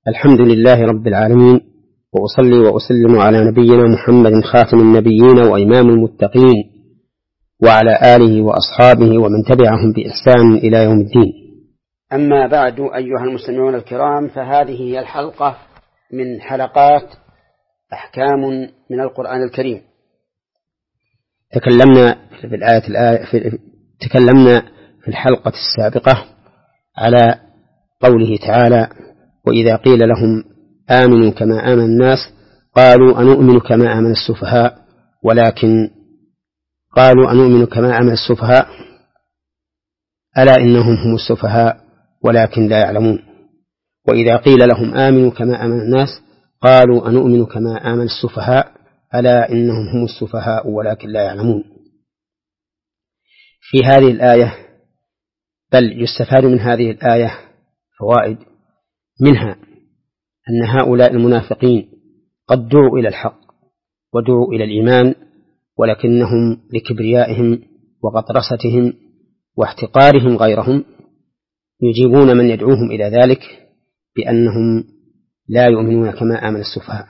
الحمد لله رب العالمين، وأصلي وأسلم على نبينا محمد خاتم النبيين وإمام المتقين، وعلى آله وأصحابه ومن تبعهم بإحسان إلى يوم الدين. أما بعد، أيها المستمعون الكرام، فهذه هي الحلقة من حلقات أحكام من القرآن الكريم. تكلمنا في الحلقة السابقة على قوله تعالى: وإذا قيل لهم آمنوا كما آمن الناس قالوا أنؤمن كما آمن السفهاء، ولكن قالوا أنؤمن كما آمن السفهاء ألا إنهم هم السفهاء ولكن لا يعلمون. وإذا قيل لهم آمنوا كما آمن الناس قالوا أنؤمن كما آمن السفهاء ألا إنهم هم السفهاء ولكن لا يعلمون. في هذه الآية بل يستفاد من هذه الآية فوائد، منها أن هؤلاء المنافقين قد دعوا إلى الحق ودعوا إلى الإيمان، ولكنهم لكبريائهم وغطرستهم واحتقارهم غيرهم يجيبون من يدعوهم إلى ذلك بأنهم لا يؤمنون كما آمن السفهاء.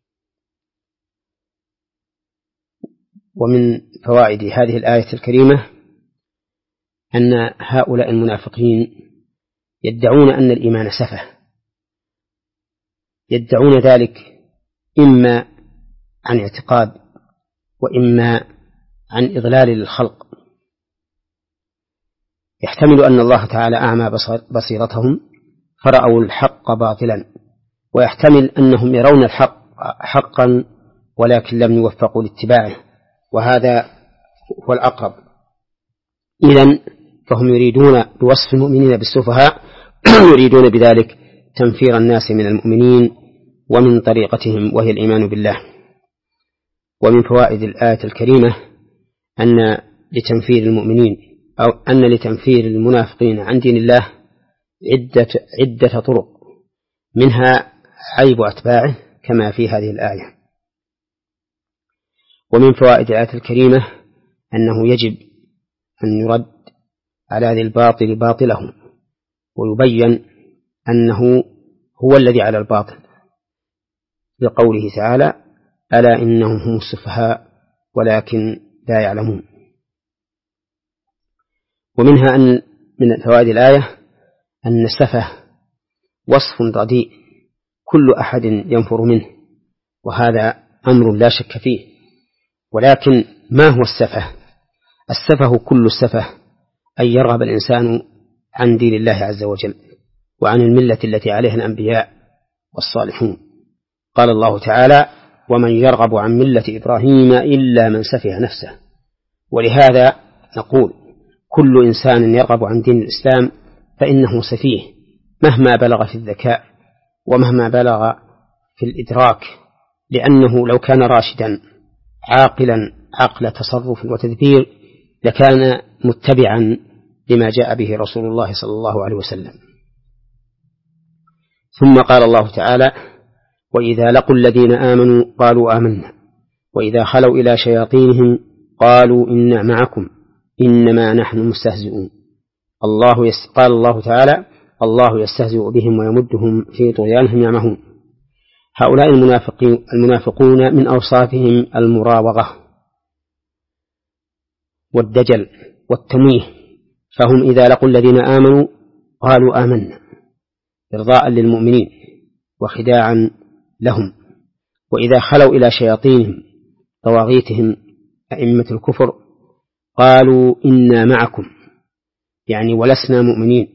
ومن فوائد هذه الآية الكريمة أن هؤلاء المنافقين يدعون أن الإيمان سفه، يدعون ذلك إما عن اعتقاد وإما عن إضلال للخلق. يحتمل أن الله تعالى أعمى بصيرتهم فرأوا الحق باطلا، ويحتمل أنهم يرون الحق حقا ولكن لم يوفقوا لاتباعه، وهذا هو الأقرب. إذن فهم يريدون بوصف المؤمنين بالسفهاء يريدون بذلك تنفير الناس من المؤمنين ومن طريقتهم وهي الإيمان بالله. ومن فوائد الآية الكريمة أن لتنفير المؤمنين أو أن لتنفير المنافقين عن دين الله عدة طرق، منها عيب أتباعه كما في هذه الآية. ومن فوائد الآية الكريمة أنه يجب أن يرد على ذي الباطل باطله، ويبين أنه هو الذي على الباطل، بقوله تعالى: ألا إنهم هم السفهاء ولكن لا يعلمون. ومنها أن من فوائد الآية أن السفه وصف رديء كل أحد ينفر منه، وهذا أمر لا شك فيه. ولكن ما هو السفه؟ السفه كل السفه أن يرغب الإنسان عن دين الله عز وجل وعن الملة التي عليها الأنبياء والصالحون. قال الله تعالى: ومن يرغب عن ملة إبراهيم إلا من سفه نفسه. ولهذا نقول كل إنسان يرغب عن دين الإسلام فإنه سفيه مهما بلغ في الذكاء ومهما بلغ في الإدراك، لأنه لو كان راشدا عاقلا عقل تصرف وتدبير لكان متبعا لما جاء به رسول الله صلى الله عليه وسلم. ثم قال الله تعالى: وإذا لقوا الذين آمنوا قالوا آمنا وإذا خلوا إلى شياطينهم قالوا إنا معكم إنما نحن مستهزئون. قال الله تعالى: الله يستهزئ بهم ويمدهم في طغيانهم يعمهون. هؤلاء المنافقون من أوصافهم المراوغة والدجل والتمويه، فهم إذا لقوا الذين آمنوا قالوا آمنا إرضاء للمؤمنين وخداعا لهم، وإذا خلوا إلى شياطينهم طواغيتهم أئمة الكفر قالوا إنا معكم، يعني ولسنا مؤمنين،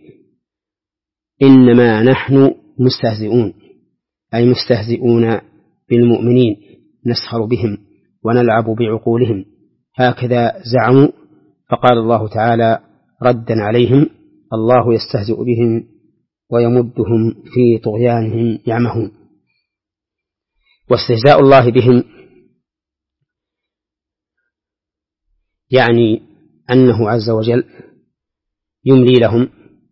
إنما نحن مستهزئون، أي مستهزئون بالمؤمنين، نسخر بهم ونلعب بعقولهم، هكذا زعموا. فقال الله تعالى ردا عليهم: الله يستهزئ بهم ويمدهم في طغيانهم يعمهون. واستهزاء الله بهم يعني أنه عز وجل يملي لهم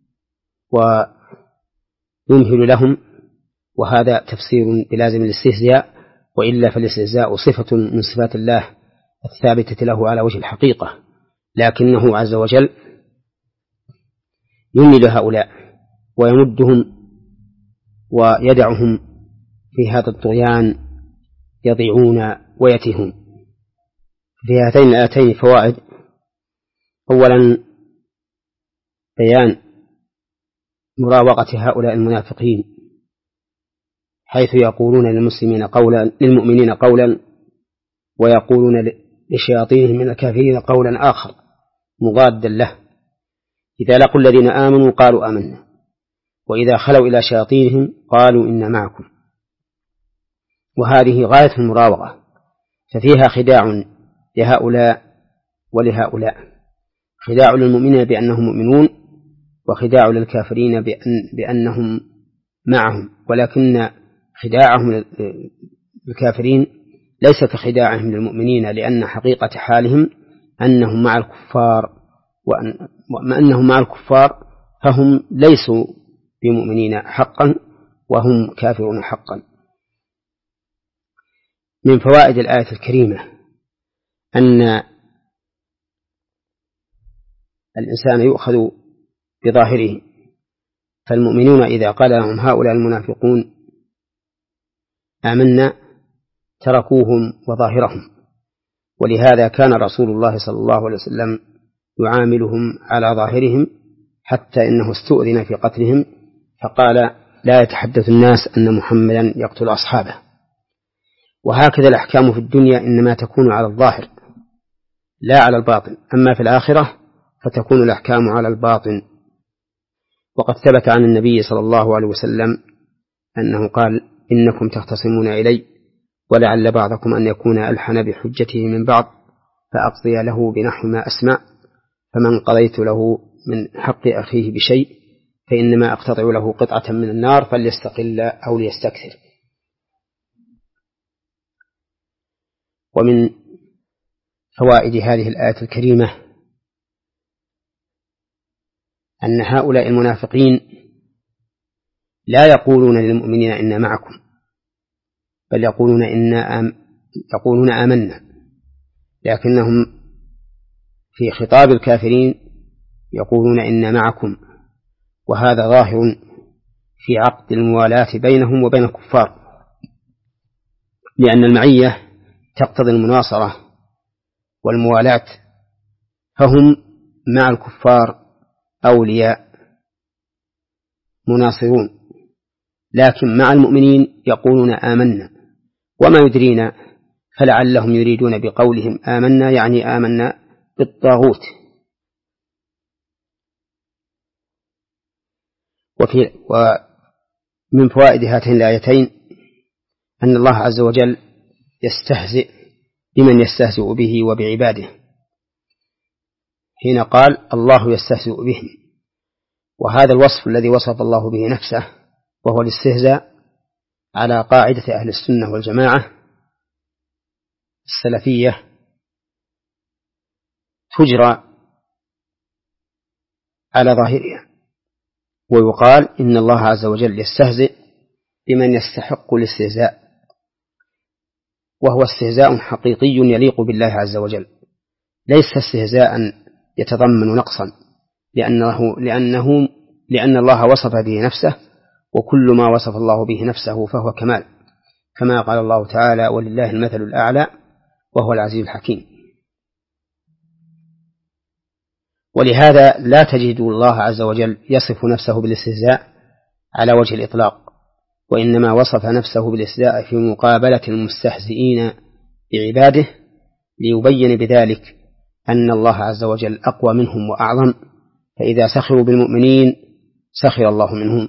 ويمهل لهم، وهذا تفسير بلازم الاستهزاء، وإلا فالاستهزاء صفة من صفات الله الثابتة له على وجه الحقيقة، لكنه عز وجل يمل هؤلاء ويمدهم ويدعهم في هذا الطغيان يضيعون ويتيهون. في هاتين الآيتين فوائد: أولا بيان مراوغة هؤلاء المنافقين حيث يقولون للمؤمنين قولا ويقولون لشياطينهم من الكافرين قولا آخر مضادا له. إذا لقوا الذين آمنوا قالوا آمنا، وإذا خلوا إلى شياطينهم قالوا إنا معكم. وهذه غاية المراوغة، ففيها خداع لهؤلاء ولهؤلاء، خداع للمؤمنين بأنهم مؤمنون، وخداع للكافرين بأنهم معهم، ولكن خداعهم للكافرين ليس كخداعهم للمؤمنين، لأن حقيقة حالهم أنهم مع الكفار، وأنهم مع الكفار فهم ليسوا بمؤمنين حقا وهم كافرون حقا. من فوائد الآية الكريمة أن الإنسان يؤخذ بظاهره، فالمؤمنون إذا قال لهم هؤلاء المنافقون آمنا تركوهم وظاهرهم، ولهذا كان رسول الله صلى الله عليه وسلم يعاملهم على ظاهرهم، حتى إنه استؤذن في قتلهم فقال لا يتحدث الناس أن محمدا يقتل أصحابه. وهكذا الأحكام في الدنيا إنما تكون على الظاهر لا على الباطن، أما في الآخرة فتكون الأحكام على الباطن. وقد ثبت عن النبي صلى الله عليه وسلم أنه قال إنكم تختصمون إلي ولعل بعضكم أن يكون ألحن بحجته من بعض فأقضي له بنحو ما أسمع، فمن قضيت له من حق أخيه بشيء فإنما أقتطع له قطعة من النار فليستقل أو ليستكثر. ومن فوائد هذه الآية الكريمة أن هؤلاء المنافقين لا يقولون للمؤمنين إنا معكم، بل يقولون آمنا، لكنهم في خطاب الكافرين يقولون إنا معكم، وهذا ظاهر في عقد الموالاة بينهم وبين الكفار، لأن المعية تقتضي المناصرة والموالاة، فهم مع الكفار أولياء مناصرون، لكن مع المؤمنين يقولون آمنا. وما يدرينا فلعلهم يريدون بقولهم آمنا يعني آمنا بالطاغوت. ومن فوائد هاتين الآيتين أن الله عز وجل يستهزئ بمن يستهزئ به وبعباده، حين قال الله يستهزئ بهم، وهذا الوصف الذي وصف الله به نفسه وهو الاستهزاء على قاعدة أهل السنة والجماعة السلفية تجرى على ظاهرها، ويقال إن الله عز وجل يستهزئ بمن يستحق الاستهزاء، وهو استهزاء حقيقي يليق بالله عز وجل، ليس استهزاء يتضمن نقصا، لأن الله وصف به نفسه، وكل ما وصف الله به نفسه فهو كمال، كما قال الله تعالى ولله المثل الأعلى وهو العزيز الحكيم. ولهذا لا تجد الله عز وجل يصف نفسه بالاستهزاء على وجه الإطلاق، وإنما وصف نفسه بالاستهزاء في مقابلة المستهزئين بعباده، ليبين بذلك أن الله عز وجل أقوى منهم وأعظم، فإذا سخروا بالمؤمنين سخر الله منهم.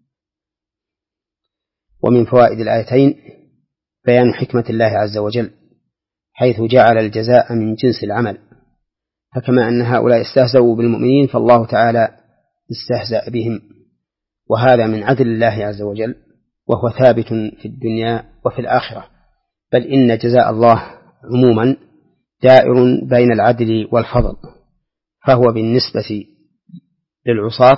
ومن فوائد الآيتين بيان حكمة الله عز وجل حيث جعل الجزاء من جنس العمل، فكما أن هؤلاء استهزأوا بالمؤمنين فالله تعالى استهزأ بهم، وهذا من عدل الله عز وجل، وهو ثابت في الدنيا وفي الآخرة، بل إن جزاء الله عموما دائر بين العدل والفضل، فهو بالنسبة للعصاة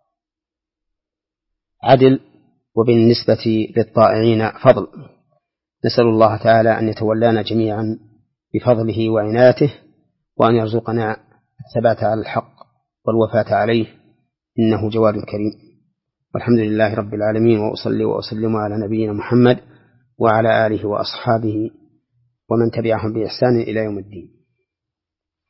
عدل وبالنسبة للطائعين فضل. نسأل الله تعالى أن يتولانا جميعا بفضله وعنايته، وأن يرزقنا الثبات على الحق والوفاة عليه، إنه جواد كريم. والحمد لله رب العالمين، وأصلي وأسلم على نبينا محمد وعلى آله وأصحابه ومن تبعهم بإحسان إلى يوم الدين.